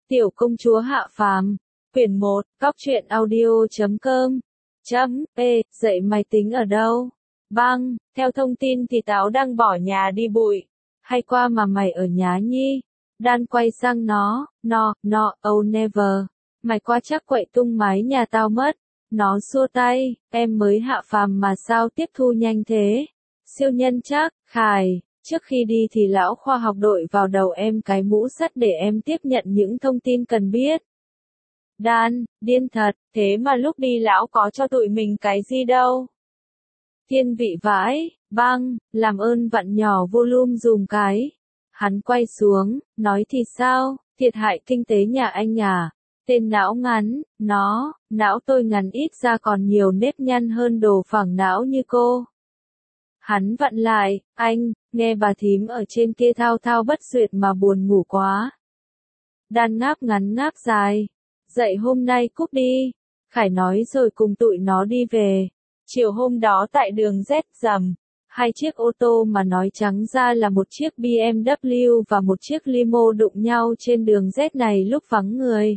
Tiểu công chúa Hạ Phàm, quyển 1, Cóc truyện audio.com. Dậy máy tính ở đâu? Băng, theo thông tin thì táo đang bỏ nhà đi bụi. Hay qua mà mày ở nhà nhi? Dan quay sang nó, oh never. Mày qua chắc quậy tung mái nhà tao mất. Nó xua tay, em mới Hạ Phàm mà sao tiếp thu nhanh thế? Siêu nhân chắc, khài. Trước khi đi thì lão khoa học đội vào đầu em cái mũ sắt để em tiếp nhận những thông tin cần biết. Dan, điên thật, thế mà lúc đi lão có cho tụi mình cái gì đâu. Thiên vị vãi, băng, làm ơn vặn nhỏ volume dùm cái. Hắn quay xuống, nói thì sao, thiệt hại kinh tế nhà anh à. Tên não ngắn, não tôi ngắn ít ra còn nhiều nếp nhăn hơn đồ phẳng não như cô. Hắn vặn lại, anh, nghe bà thím ở trên kia thao thao bất duyệt mà buồn ngủ quá. Dan ngáp ngắn ngáp dài. Dậy hôm nay cúp đi. Khải nói rồi cùng tụi nó đi về. Chiều hôm đó tại đường Z rằm, hai chiếc ô tô mà nói trắng ra là một chiếc BMW và một chiếc limo đụng nhau trên đường Z này lúc vắng người.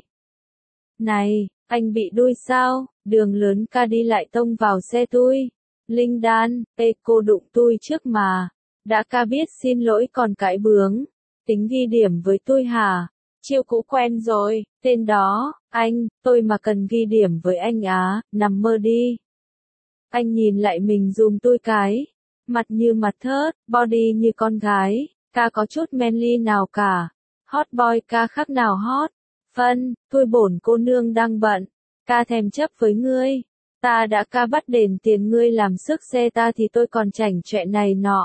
Này, anh bị đuôi sao? Đường lớn ca đi lại tông vào xe tôi. Linh Dan, cô đụng tôi trước mà. Đã ca biết xin lỗi còn cãi bướng. Tính ghi điểm với tôi hả? Chiêu cũ quen rồi, tên đó, anh, tôi mà cần ghi điểm với anh á, nằm mơ đi. Anh nhìn lại mình dùm tôi cái. Mặt như mặt thớt, body như con gái, ca có chút manly nào cả. Hot boy ca khác nào hot. Phân, tôi bổn cô nương đang bận. Ca thèm chấp với ngươi. Ta đã ca bắt đền tiền ngươi làm sức xe ta thì tôi còn chảnh chọe này nọ.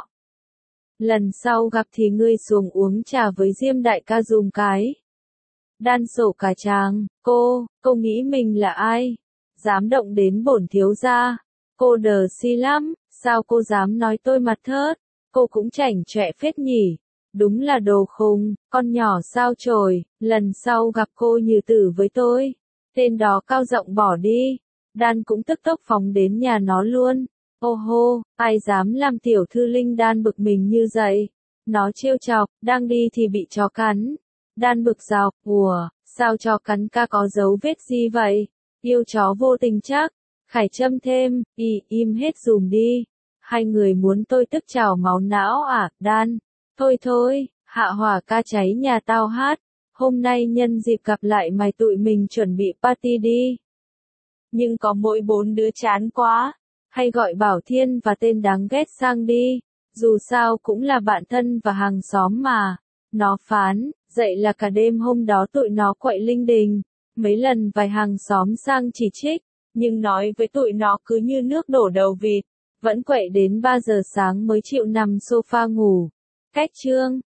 Lần sau gặp thì ngươi xuống uống trà với Diêm đại ca dùm cái. Dan sổ cả tràng, cô nghĩ mình là ai? Dám động đến bổn thiếu gia. Cô đờ si lắm, sao cô dám nói tôi mặt thớt? Cô cũng chảnh chọe phết nhỉ. Đúng là đồ khùng, con nhỏ sao chổi, lần sau gặp cô như tử với tôi. Tên đó cao giọng bỏ đi. Dan cũng tức tốc phóng đến nhà nó luôn. Ô hô, ai dám làm tiểu thư Linh Dan bực mình như vậy? Nó trêu chọc, đang đi thì bị chó cắn. Dan bực dọc, sao chó cắn ca có dấu vết gì vậy? Yêu chó vô tình chắc. Khải châm thêm, im hết dùm đi. Hai người muốn tôi tức trào máu não à, Dan? Thôi, hạ hỏa ca cháy nhà tao hát. Hôm nay nhân dịp gặp lại mày tụi mình chuẩn bị party đi. Nhưng có mỗi 4 đứa chán quá. Hay gọi Bảo Thiên và tên đáng ghét sang đi. Dù sao cũng là bạn thân và hàng xóm mà. Nó phán, dậy là cả đêm hôm đó tụi nó quậy linh đình. Mấy lần vài hàng xóm sang chỉ trích. Nhưng nói với tụi nó cứ như nước đổ đầu vịt. Vẫn quậy đến 3 giờ sáng mới chịu nằm sofa ngủ. Cách chương.